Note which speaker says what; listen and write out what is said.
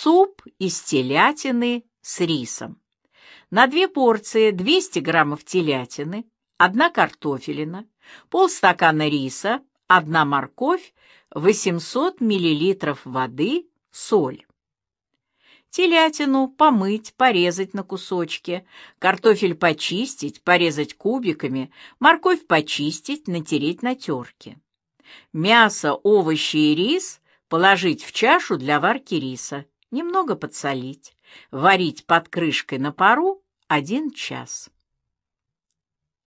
Speaker 1: Суп из телятины с рисом. На 2 порции 200 граммов телятины, 1 картофелина, полстакана риса, 1 морковь, 800 миллилитров воды, соль. Телятину помыть, порезать на кусочки, картофель почистить, порезать кубиками, морковь почистить, натереть на терке. Мясо, овощи и рис положить в чашу для варки риса, немного подсолить, варить под крышкой на пару 1 час.